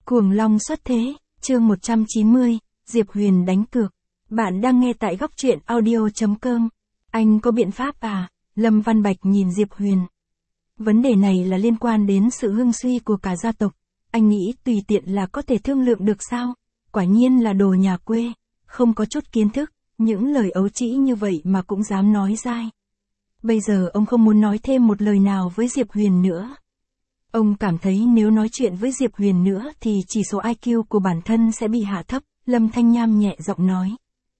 Cuồng long xuất thế, chương 190, Diệp Huyền đánh cược. Bạn đang nghe tại góc truyện audio.com. Anh có biện pháp à? Lâm Văn Bạch nhìn Diệp Huyền. Vấn đề này là liên quan đến sự hưng suy của cả gia tộc. Anh nghĩ tùy tiện là có thể thương lượng được sao? Quả nhiên là đồ nhà quê, không có chút kiến thức, những lời ấu trĩ như vậy mà cũng dám nói dai. Bây giờ ông không muốn nói thêm một lời nào với Diệp Huyền nữa. Ông cảm thấy nếu nói chuyện với Diệp Huyền nữa thì chỉ số IQ của bản thân sẽ bị hạ thấp. Lâm Thanh Nham nhẹ giọng nói.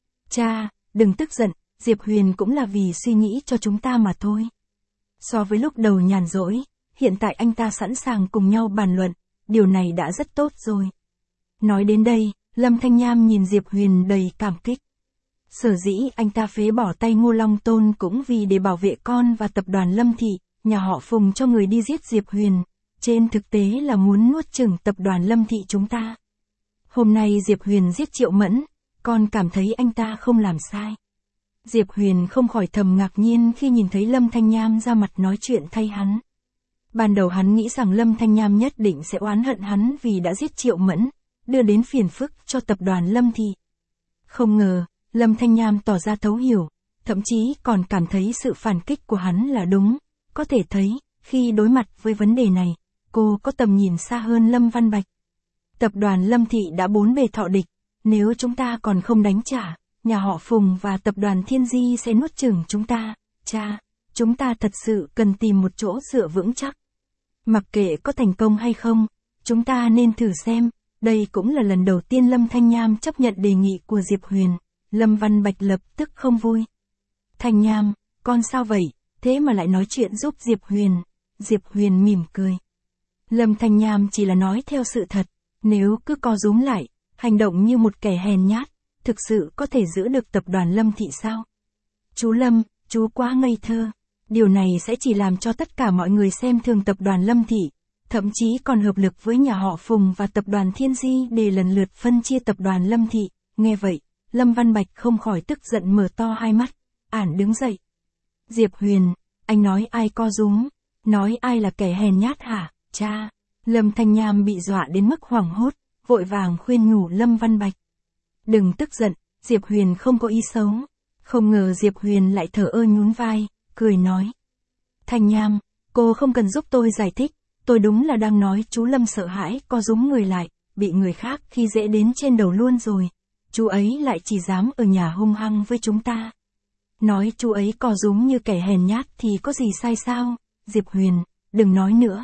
Cha, đừng tức giận, Diệp Huyền cũng là vì suy nghĩ cho chúng ta mà thôi. So với lúc đầu nhàn rỗi, hiện tại anh ta sẵn sàng cùng nhau bàn luận, điều này đã rất tốt rồi. Nói đến đây, Lâm Thanh Nham nhìn Diệp Huyền đầy cảm kích. Sở dĩ anh ta phế bỏ tay Ngô Long Tôn cũng vì để bảo vệ con và tập đoàn Lâm Thị, nhà họ Phùng cho người đi giết Diệp Huyền. Trên thực tế là muốn nuốt chửng tập đoàn Lâm Thị chúng ta. Hôm nay Diệp Huyền giết Triệu Mẫn, con cảm thấy anh ta không làm sai. Diệp Huyền không khỏi thầm ngạc nhiên khi nhìn thấy Lâm Thanh Nham ra mặt nói chuyện thay hắn. Ban đầu hắn nghĩ rằng Lâm Thanh Nham nhất định sẽ oán hận hắn vì đã giết Triệu Mẫn, đưa đến phiền phức cho tập đoàn Lâm Thị. Không ngờ, Lâm Thanh Nham tỏ ra thấu hiểu, thậm chí còn cảm thấy sự phản kích của hắn là đúng. Có thể thấy, khi đối mặt với vấn đề này, cô có tầm nhìn xa hơn Lâm Văn Bạch. Tập đoàn Lâm Thị đã bốn bề thọ địch, nếu chúng ta còn không đánh trả, nhà họ Phùng và tập đoàn Thiên Di sẽ nuốt chửng chúng ta. Cha, chúng ta thật sự cần tìm một chỗ dựa vững chắc. Mặc kệ có thành công hay không, chúng ta nên thử xem. Đây cũng là lần đầu tiên Lâm Thanh Nham chấp nhận đề nghị của Diệp Huyền. Lâm Văn Bạch lập tức không vui. Thanh Nham, con sao vậy, thế mà lại nói chuyện giúp Diệp Huyền. Diệp Huyền mỉm cười. Lâm Thanh Nham chỉ là nói theo sự thật, nếu cứ co rúm lại, hành động như một kẻ hèn nhát, thực sự có thể giữ được tập đoàn Lâm Thị sao? Chú Lâm, chú quá ngây thơ, điều này sẽ chỉ làm cho tất cả mọi người xem thường tập đoàn Lâm Thị, thậm chí còn hợp lực với nhà họ Phùng và tập đoàn Thiên Di để lần lượt phân chia tập đoàn Lâm Thị. Nghe vậy, Lâm Văn Bạch không khỏi tức giận mở to hai mắt, ản đứng dậy. Diệp Huyền, anh nói ai co rúm, nói ai là kẻ hèn nhát hả, cha? Lâm Thanh Nham bị dọa đến mức hoảng hốt, vội vàng khuyên nhủ Lâm Văn Bạch. Đừng tức giận, Diệp Huyền không có ý xấu. Không ngờ Diệp Huyền lại thở ơ nhún vai, cười nói. Thanh Nham, cô không cần giúp tôi giải thích, tôi đúng là đang nói chú Lâm sợ hãi co rúm người lại, bị người khác khi dễ đến trên đầu luôn rồi. Chú ấy lại chỉ dám ở nhà hung hăng với chúng ta. Nói chú ấy co rúm như kẻ hèn nhát thì có gì sai sao? Diệp Huyền, đừng nói nữa.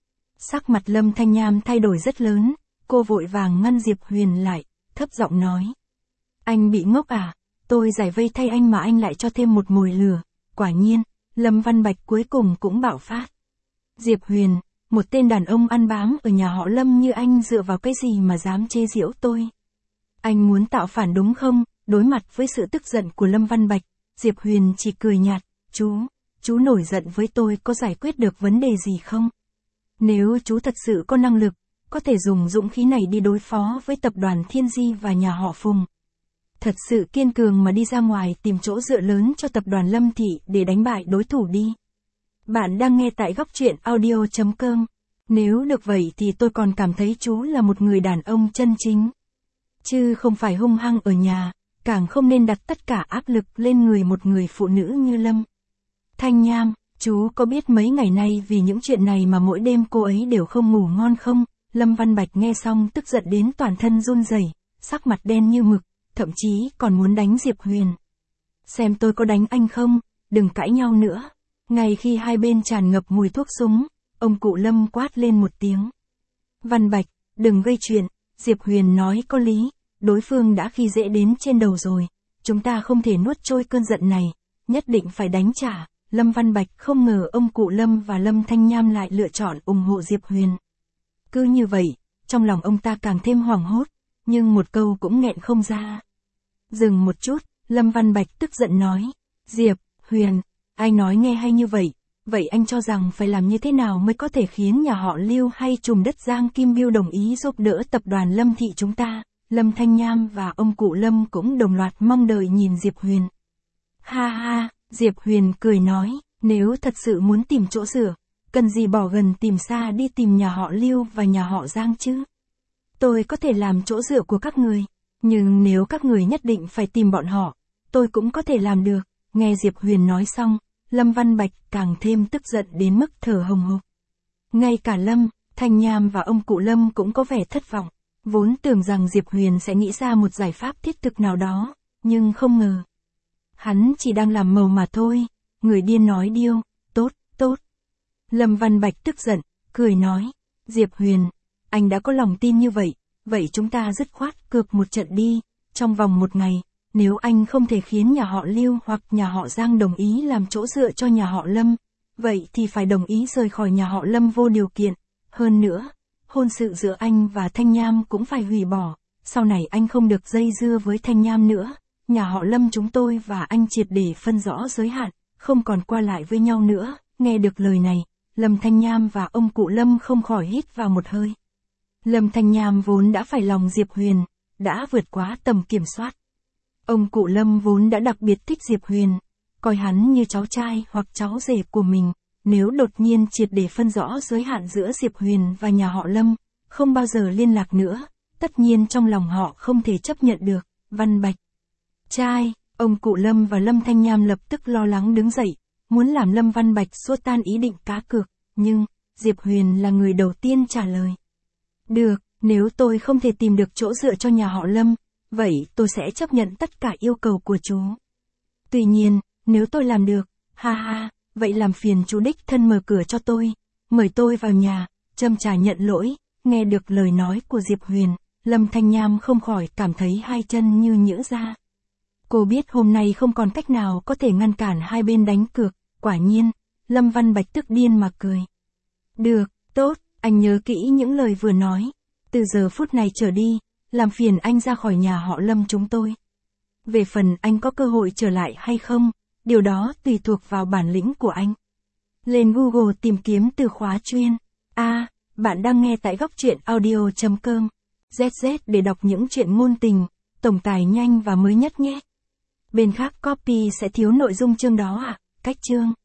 Sắc mặt Lâm Thanh Nham thay đổi rất lớn, cô vội vàng ngăn Diệp Huyền lại, thấp giọng nói. Anh bị ngốc à? Tôi giải vây thay anh mà anh lại cho thêm một mồi lửa. Quả nhiên, Lâm Văn Bạch cuối cùng cũng bạo phát. Diệp Huyền, một tên đàn ông ăn bám ở nhà họ Lâm như anh dựa vào cái gì mà dám chế giễu tôi? Anh muốn tạo phản đúng không? Đối mặt với sự tức giận của Lâm Văn Bạch, Diệp Huyền chỉ cười nhạt. Chú nổi giận với tôi có giải quyết được vấn đề gì không? Nếu chú thật sự có năng lực, có thể dùng dũng khí này đi đối phó với tập đoàn Thiên Di và nhà họ Phùng. Thật sự kiên cường mà đi ra ngoài tìm chỗ dựa lớn cho tập đoàn Lâm Thị để đánh bại đối thủ đi. Bạn đang nghe tại góc truyện audio.com. Nếu được vậy thì tôi còn cảm thấy chú là một người đàn ông chân chính. Chứ không phải hung hăng ở nhà, càng không nên đặt tất cả áp lực lên người một người phụ nữ như Lâm. Thanh Nham, chú có biết mấy ngày nay vì những chuyện này mà mỗi đêm cô ấy đều không ngủ ngon không? Lâm Văn Bạch nghe xong tức giận đến toàn thân run rẩy, sắc mặt đen như mực, thậm chí còn muốn đánh Diệp Huyền. Xem tôi có đánh anh không, đừng cãi nhau nữa. Ngay khi hai bên tràn ngập mùi thuốc súng, ông cụ Lâm quát lên một tiếng. Văn Bạch, đừng gây chuyện, Diệp Huyền nói có lý, đối phương đã khi dễ đến trên đầu rồi, chúng ta không thể nuốt trôi cơn giận này, nhất định phải đánh trả. Lâm Văn Bạch không ngờ ông cụ Lâm và Lâm Thanh Nham lại lựa chọn ủng hộ Diệp Huyền. Cứ như vậy, trong lòng ông ta càng thêm hoảng hốt, nhưng một câu cũng nghẹn không ra. Dừng một chút, Lâm Văn Bạch tức giận nói. Diệp Huyền, anh nói nghe hay như vậy, vậy anh cho rằng phải làm như thế nào mới có thể khiến nhà họ Lưu hay trùm đất Giang Kim Biêu đồng ý giúp đỡ tập đoàn Lâm Thị chúng ta? Lâm Thanh Nham và ông cụ Lâm cũng đồng loạt mong đợi nhìn Diệp Huyền. Ha ha, Diệp Huyền cười nói, nếu thật sự muốn tìm chỗ dựa, cần gì bỏ gần tìm xa đi tìm nhà họ Lưu và nhà họ Giang chứ? tôi có thể làm chỗ dựa của các người. Nhưng nếu các người nhất định phải tìm bọn họ, tôi cũng có thể làm được. Nghe Diệp Huyền nói xong, Lâm Văn Bạch càng thêm tức giận đến mức thở hồng hộc. Ngay cả Lâm, Thanh Nham và ông cụ Lâm cũng có vẻ thất vọng. Vốn tưởng rằng Diệp Huyền sẽ nghĩ ra một giải pháp thiết thực nào đó, nhưng không ngờ. Hắn chỉ đang làm màu mà thôi. Người điên nói điêu, tốt, tốt. Lâm Văn Bạch tức giận, cười nói. Diệp Huyền, anh đã có lòng tin như vậy, vậy chúng ta dứt khoát cược một trận đi. Trong vòng 1 ngày, nếu anh không thể khiến nhà họ Lưu hoặc nhà họ Giang đồng ý làm chỗ dựa cho nhà họ Lâm, vậy thì phải đồng ý rời khỏi nhà họ Lâm vô điều kiện. Hơn nữa, hôn sự giữa anh và Thanh Nham cũng phải hủy bỏ. Sau này anh không được dây dưa với Thanh Nham nữa. Nhà họ Lâm chúng tôi và anh triệt để phân rõ giới hạn, không còn qua lại với nhau nữa. Nghe được lời này, Lâm Thanh Nham và ông cụ Lâm không khỏi hít vào một hơi. Lâm Thanh Nham vốn đã phải lòng Diệp Huyền, đã vượt quá tầm kiểm soát. Ông cụ Lâm vốn đã đặc biệt thích Diệp Huyền, coi hắn như cháu trai hoặc cháu rể của mình. Nếu đột nhiên triệt để phân rõ giới hạn giữa Diệp Huyền và nhà họ Lâm, không bao giờ liên lạc nữa, tất nhiên trong lòng họ không thể chấp nhận được. Văn Bạch trai, ông cụ Lâm và Lâm Thanh Nham lập tức lo lắng đứng dậy, muốn làm Lâm Văn Bạch xua tan ý định cá cược, nhưng Diệp Huyền là người đầu tiên trả lời. Được, nếu tôi không thể tìm được chỗ dựa cho nhà họ Lâm, vậy tôi sẽ chấp nhận tất cả yêu cầu của chú. Tuy nhiên, nếu tôi làm được, ha ha, vậy làm phiền chú đích thân mở cửa cho tôi, mời tôi vào nhà, châm trà nhận lỗi. Nghe được lời nói của Diệp Huyền, Lâm Thanh Nham không khỏi cảm thấy hai chân như nhũn ra. Cô biết hôm nay không còn cách nào có thể ngăn cản hai bên đánh cược, quả nhiên, Lâm Văn Bạch tức điên mà cười. Được, tốt, anh nhớ kỹ những lời vừa nói. Từ giờ phút này trở đi, làm phiền anh ra khỏi nhà họ Lâm chúng tôi. Về phần anh có cơ hội trở lại hay không, điều đó tùy thuộc vào bản lĩnh của anh. Lên Google tìm kiếm từ khóa chuyên. Bạn đang nghe tại góc truyện audio.com. ZZ để đọc những chuyện ngôn tình, tổng tài nhanh và mới nhất nhé. Bên khác copy sẽ thiếu nội dung chương đó à? Cách chương.